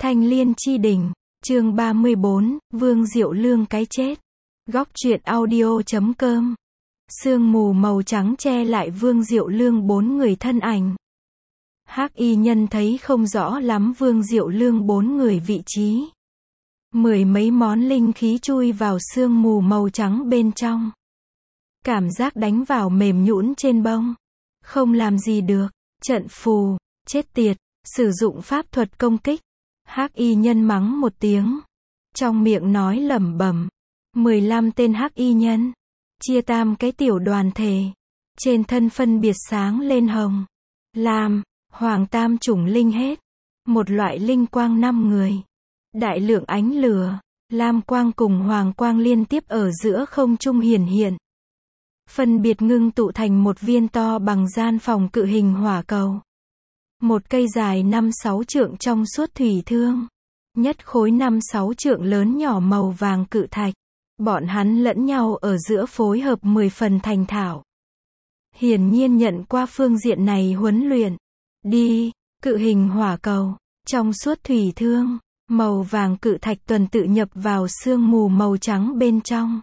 Thanh Liên Chi Đỉnh, chương 34, Vương Diệu Lương cái chết. Góc truyện audio.com. Sương mù màu trắng che lại Vương Diệu Lương bốn người thân ảnh. Hắc y nhân thấy không rõ lắm Vương Diệu Lương bốn người vị trí. Mười mấy món linh khí chui vào sương mù màu trắng bên trong. Cảm giác đánh vào mềm nhũn trên bông. Không làm gì được. Trận phù, chết tiệt, sử dụng pháp thuật công kích. Hắc y nhân mắng một tiếng. Trong miệng nói lẩm bẩm. 15 tên hắc y nhân. Chia tam cái tiểu đoàn thể. Trên thân phân biệt sáng lên hồng, lam, hoàng tam chủng linh hết. Một loại linh quang 5 người. Đại lượng ánh lửa, lam quang cùng hoàng quang liên tiếp ở giữa không trung hiển hiện. Phân biệt ngưng tụ thành một viên to bằng gian phòng cự hình hỏa cầu. Một cây dài 5-6 trượng trong suốt thủy thương. Nhất khối 5-6 trượng lớn nhỏ màu vàng cự thạch. Bọn hắn lẫn nhau ở giữa phối hợp 10 phần thành thạo. Hiển nhiên nhận qua phương diện này huấn luyện. Đi, cự hình hỏa cầu, trong suốt thủy thương, màu vàng cự thạch tuần tự nhập vào sương mù màu trắng bên trong.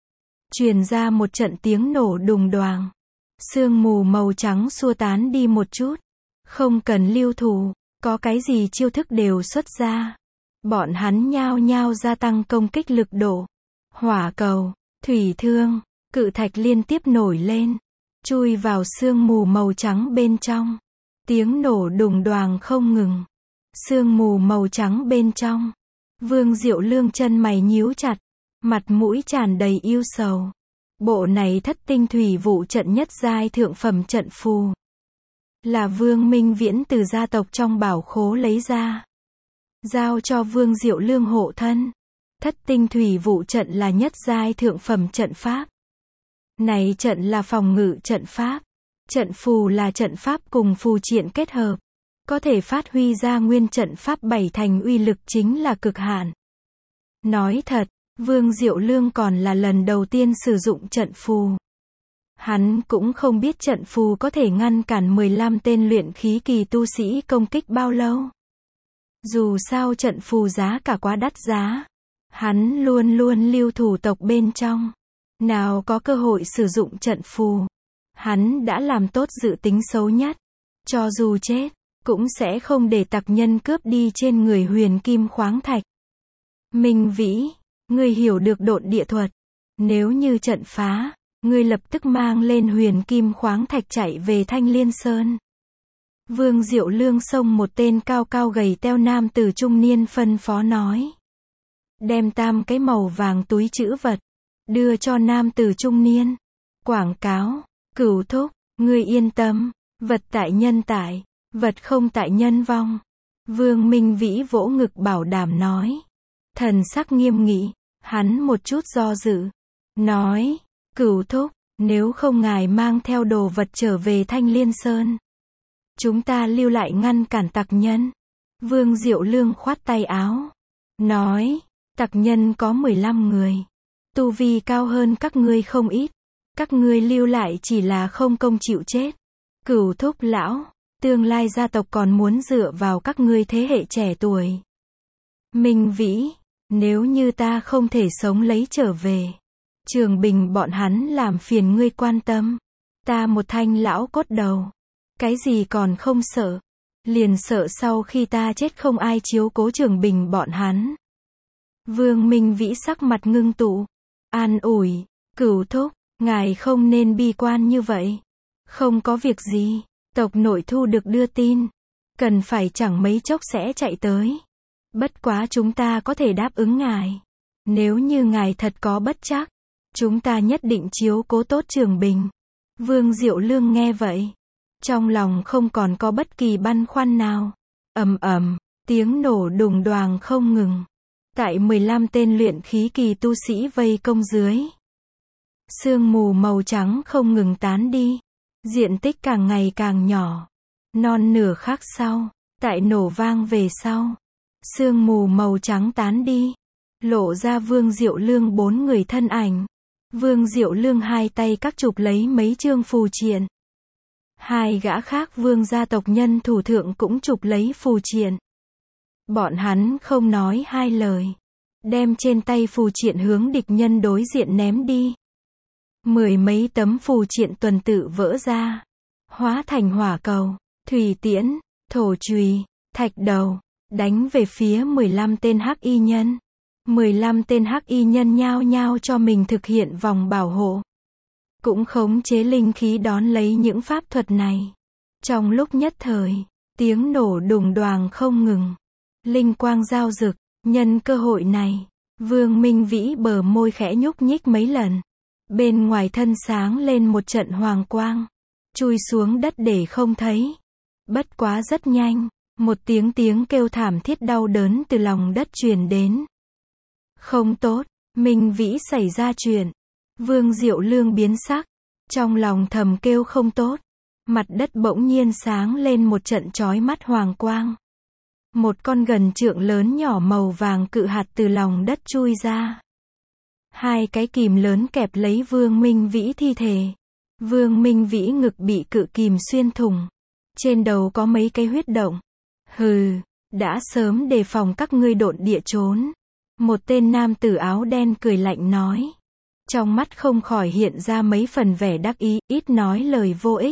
Truyền ra một trận tiếng nổ đùng đoàng. Sương mù màu trắng xua tán đi một chút. Không cần lưu thủ, có cái gì chiêu thức đều xuất ra. Bọn hắn nhao nhao gia tăng công kích lực độ. Hỏa cầu, thủy thương, cự thạch liên tiếp nổi lên, chui vào sương mù màu trắng bên trong. Tiếng nổ đùng đoàng không ngừng. Sương mù màu trắng bên trong. Vương Diệu Lương chân mày nhíu chặt, mặt mũi tràn đầy ưu sầu. Bộ này thất tinh thủy vụ trận nhất giai thượng phẩm trận phù. Là Vương Minh Viễn từ gia tộc trong bảo khố lấy ra. Giao cho Vương Diệu Lương hộ thân. Thất tinh thủy vụ trận là nhất giai thượng phẩm trận pháp. Này trận là phòng ngự trận pháp. Trận phù là trận pháp cùng phù triện kết hợp. Có thể phát huy ra nguyên trận pháp 7 thành uy lực chính là cực hạn. Nói thật, Vương Diệu Lương còn là lần đầu tiên sử dụng trận phù. Hắn cũng không biết trận phù có thể ngăn cản 15 tên luyện khí kỳ tu sĩ công kích bao lâu. Dù sao trận phù giá cả quá đắt giá. Hắn luôn luôn lưu thủ tộc bên trong. Nào có cơ hội sử dụng trận phù. Hắn đã làm tốt dự tính xấu nhất. Cho dù chết, cũng sẽ không để tặc nhân cướp đi trên người huyền kim khoáng thạch. Minh Vĩ, ngươi hiểu được độn địa thuật. Nếu như trận phá, ngươi lập tức mang lên huyền kim khoáng thạch chạy về Thanh Liên Sơn. Vương Diệu Lương xông một tên cao cao gầy teo nam tử trung niên phân phó nói. Đem tam cái màu vàng túi trữ vật. Đưa cho nam tử trung niên. Quảng cáo, cửu thúc, ngươi yên tâm. Vật tại nhân tại, vật không tại nhân vong. Vương Minh Vĩ vỗ ngực bảo đảm nói. Thần sắc nghiêm nghị, hắn một chút do dự. Nói, cửu thúc, nếu không ngài mang theo đồ vật trở về Thanh Liên Sơn. Chúng ta lưu lại ngăn cản tặc nhân. Vương Diệu Lương khoát tay áo. Nói, tặc nhân có 15 người. Tu vi cao hơn các ngươi không ít. Các ngươi lưu lại chỉ là không công chịu chết. Cửu thúc lão, tương lai gia tộc còn muốn dựa vào các ngươi thế hệ trẻ tuổi. Minh Vĩ, nếu như ta không thể sống lấy trở về. Trường Bình bọn hắn làm phiền ngươi quan tâm. Ta một thanh lão cốt đầu. Cái gì còn không sợ. Liền sợ sau khi ta chết không ai chiếu cố Trường Bình bọn hắn. Vương Minh Vĩ sắc mặt ngưng tụ. An ủi, cửu thúc, ngài không nên bi quan như vậy. Không có việc gì, tộc nội thu được đưa tin. Cần phải chẳng mấy chốc sẽ chạy tới. Bất quá chúng ta có thể đáp ứng ngài. Nếu như ngài thật có bất trắc, chúng ta nhất định chiếu cố tốt Trường Bình. Vương Diệu Lương nghe vậy. Trong lòng không còn có bất kỳ băn khoăn nào. Ầm ầm, tiếng nổ đùng đoàng không ngừng. Tại 15 tên luyện khí kỳ tu sĩ vây công dưới. Sương mù màu trắng không ngừng tán đi. Diện tích càng ngày càng nhỏ. Non nửa khắc sau, tại nổ vang về sau. Sương mù màu trắng tán đi. Lộ ra Vương Diệu Lương 4 người thân ảnh. Vương Diệu Lương hai tay các chụp lấy mấy chương phù triện. Hai gã khác vương gia tộc nhân thủ thượng cũng chụp lấy phù triện. Bọn hắn không nói hai lời, đem trên tay phù triện hướng địch nhân đối diện ném đi. Mười mấy tấm phù triện tuần tự vỡ ra, hóa thành hỏa cầu, thủy tiễn, thổ chùy, thạch đầu, đánh về phía 15 tên hắc y nhân. 15 tên hắc y nhân nhao nhao cho mình thực hiện vòng bảo hộ, cũng khống chế linh khí đón lấy những pháp thuật này. Trong lúc nhất thời, tiếng nổ đùng đoàng không ngừng, linh quang giao rực. Nhân cơ hội này, Vương Minh Vĩ bờ môi khẽ nhúc nhích mấy lần, bên ngoài thân sáng lên một trận hoàng quang, chui xuống đất để không thấy. Bất quá rất nhanh, một tiếng kêu thảm thiết đau đớn từ lòng đất truyền đến. Không tốt, Minh Vĩ xảy ra chuyện. Vương Diệu Lương biến sắc, trong lòng thầm kêu không tốt. Mặt đất bỗng nhiên sáng lên một trận chói mắt hoàng quang. Một con gần trượng lớn nhỏ màu vàng cự hạt từ lòng đất chui ra. Hai cái kìm lớn kẹp lấy Vương Minh Vĩ thi thể. Vương Minh Vĩ ngực bị cự kìm xuyên thủng. Trên đầu có mấy cái huyết động. Hừ, đã sớm đề phòng các ngươi độn địa trốn. Một tên nam tử áo đen cười lạnh nói. Trong mắt không khỏi hiện ra mấy phần vẻ đắc ý, ít nói lời vô ích.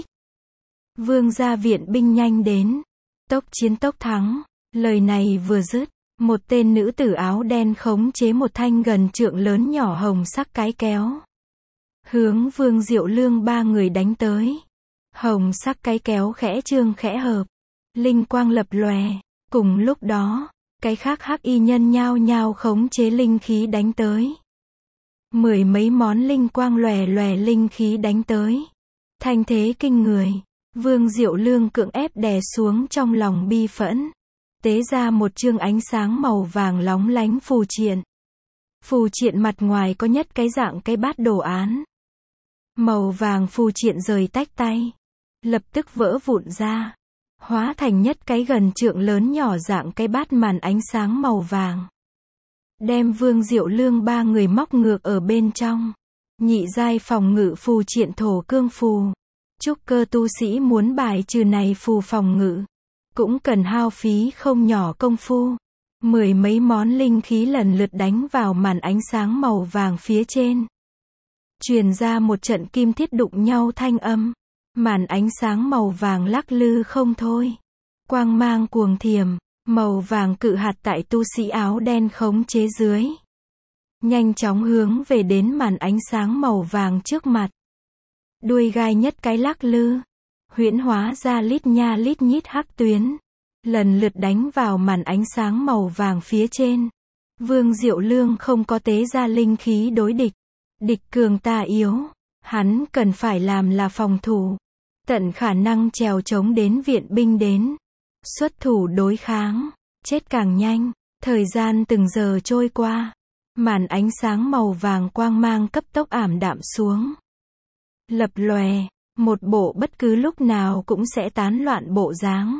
Vương gia viện binh nhanh đến. Tốc chiến tốc thắng. Lời này vừa dứt, một tên nữ tử áo đen khống chế một thanh gần trượng lớn nhỏ hồng sắc cái kéo, hướng Vương Diệu Lương ba người đánh tới. Hồng sắc cái kéo khẽ trương khẽ hợp, linh quang lập lòe. Cùng lúc đó, cái khác hắc y nhân nhao nhao khống chế linh khí đánh tới. Mười mấy món linh quang lòe lòe linh khí đánh tới. Thanh thế kinh người, Vương Diệu Lương cưỡng ép đè xuống trong lòng bi phẫn. Tế ra một chương ánh sáng màu vàng lóng lánh phù triện. Phù triện mặt ngoài có nhất cái dạng cái bát đồ án. Màu vàng phù triện rời tách tay, lập tức vỡ vụn ra, hóa thành nhất cái gần trượng lớn nhỏ dạng cái bát màn ánh sáng màu vàng. Đem Vương Diệu Lương ba người móc ngược ở bên trong. Nhị giai phòng ngự phù triện thổ cương phù. Trúc cơ tu sĩ muốn bài trừ này phù phòng ngự, cũng cần hao phí không nhỏ công phu. Mười mấy món linh khí lần lượt đánh vào màn ánh sáng màu vàng phía trên. Truyền ra một trận kim thiết đụng nhau thanh âm. Màn ánh sáng màu vàng lắc lư không thôi. Quang mang cuồng thiểm, màu vàng cự hạt tại tu sĩ áo đen khống chế dưới. Nhanh chóng hướng về đến màn ánh sáng màu vàng trước mặt. Đuôi gai nhất cái lắc lư, huyễn hóa ra lít nha lít nhít hắc tuyến, lần lượt đánh vào màn ánh sáng màu vàng phía trên. Vương Diệu Lương không có tế ra linh khí đối địch. Địch cường ta yếu, hắn cần phải làm là phòng thủ, tận khả năng trèo chống đến viện binh đến, xuất thủ đối kháng, chết càng nhanh. Thời gian từng giờ trôi qua, màn ánh sáng màu vàng quang mang cấp tốc ảm đạm xuống. Lập lòe, một bộ bất cứ lúc nào cũng sẽ tán loạn bộ dáng.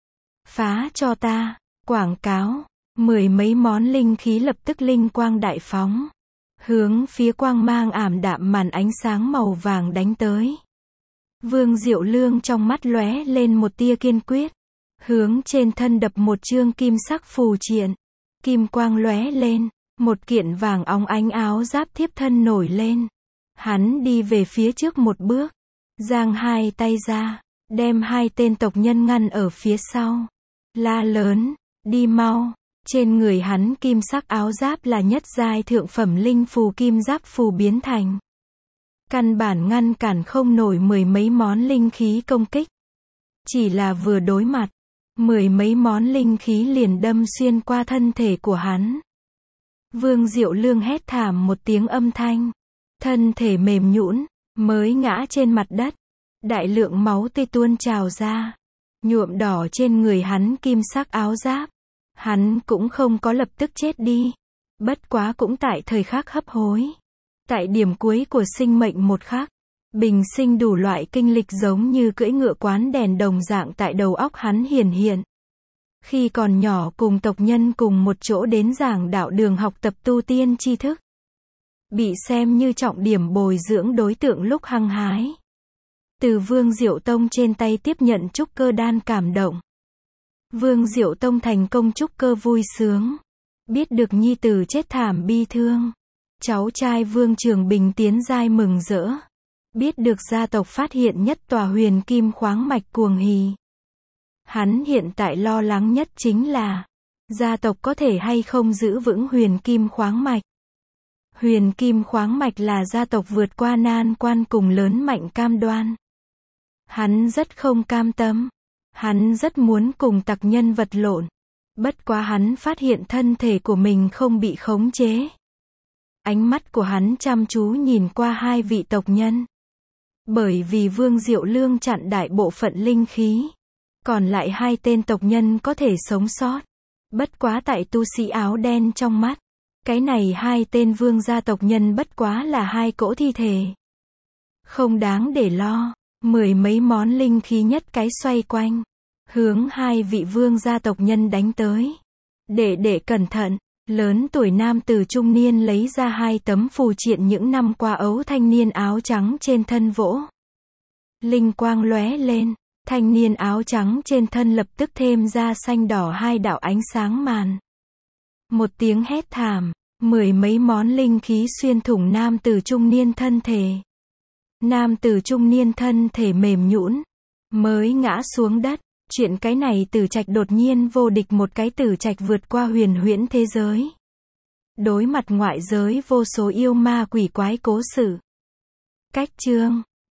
Phá cho ta, quảng cáo, mười mấy món linh khí lập tức linh quang đại phóng, hướng phía quang mang ảm đạm màn ánh sáng màu vàng đánh tới. Vương Diệu Lương trong mắt lóe lên một tia kiên quyết, hướng trên thân đập một chương kim sắc phù triện. Kim quang lóe lên, một kiện vàng óng ánh áo giáp thiếp thân nổi lên. Hắn đi về phía trước một bước, giang hai tay ra, đem hai tên tộc nhân ngăn ở phía sau. La lớn, đi mau. Trên người hắn kim sắc áo giáp là nhất giai thượng phẩm linh phù kim giáp phù biến thành. Căn bản ngăn cản không nổi mười mấy món linh khí công kích. Chỉ là vừa đối mặt, mười mấy món linh khí liền đâm xuyên qua thân thể của hắn. Vương Diệu Lương hét thảm một tiếng âm thanh. Thân thể mềm nhũn, mới ngã trên mặt đất. Đại lượng máu tươi tuôn trào ra, nhuộm đỏ trên người hắn kim sắc áo giáp. Hắn cũng không có lập tức chết đi. Bất quá cũng tại thời khắc hấp hối. Tại điểm cuối của sinh mệnh một khắc, bình sinh đủ loại kinh lịch giống như cưỡi ngựa quán đèn đồng dạng tại đầu óc hắn hiển hiện. Khi còn nhỏ cùng tộc nhân cùng một chỗ đến giảng đạo đường học tập tu tiên tri thức. Bị xem như trọng điểm bồi dưỡng đối tượng lúc hăng hái. Từ Vương Diệu Tông trên tay tiếp nhận trúc cơ đan cảm động. Vương Diệu Tông thành công trúc cơ vui sướng. Biết được nhi tử chết thảm bi thương. Cháu trai Vương Trường Bình tiến giai mừng rỡ. Biết được gia tộc phát hiện nhất tòa huyền kim khoáng mạch cuồng hỉ. Hắn hiện tại lo lắng nhất chính là gia tộc có thể hay không giữ vững huyền kim khoáng mạch. Huyền kim khoáng mạch là gia tộc vượt qua nan quan cùng lớn mạnh cam đoan. Hắn rất không cam tâm. Hắn rất muốn cùng tặc nhân vật lộn. Bất quá hắn phát hiện thân thể của mình không bị khống chế. Ánh mắt của hắn chăm chú nhìn qua hai vị tộc nhân. Bởi vì Vương Diệu Lương chặn đại bộ phận linh khí. Còn lại hai tên tộc nhân có thể sống sót. Bất quá tại tu sĩ áo đen trong mắt. Cái này hai tên vương gia tộc nhân bất quá là hai cỗ thi thể. Không đáng để lo. Mười mấy món linh khí nhất cái xoay quanh. Hướng hai vị vương gia tộc nhân đánh tới. Để cẩn thận. Lớn tuổi nam tử trung niên lấy ra hai tấm phù triện những năm qua ấu thanh niên áo trắng trên thân vỗ. Linh quang lóe lên. Thanh niên áo trắng trên thân lập tức thêm ra xanh đỏ hai đạo ánh sáng màn. Một tiếng hét thảm. Mười mấy món linh khí xuyên thủng nam tử trung niên thân thể. Nam tử trung niên thân thể mềm nhũn, mới ngã xuống đất. Chuyện cái này Tử Trạch đột nhiên vô địch một cái Tử Trạch vượt qua huyền huyễn thế giới. Đối mặt ngoại giới vô số yêu ma quỷ quái cố sự. Cách chương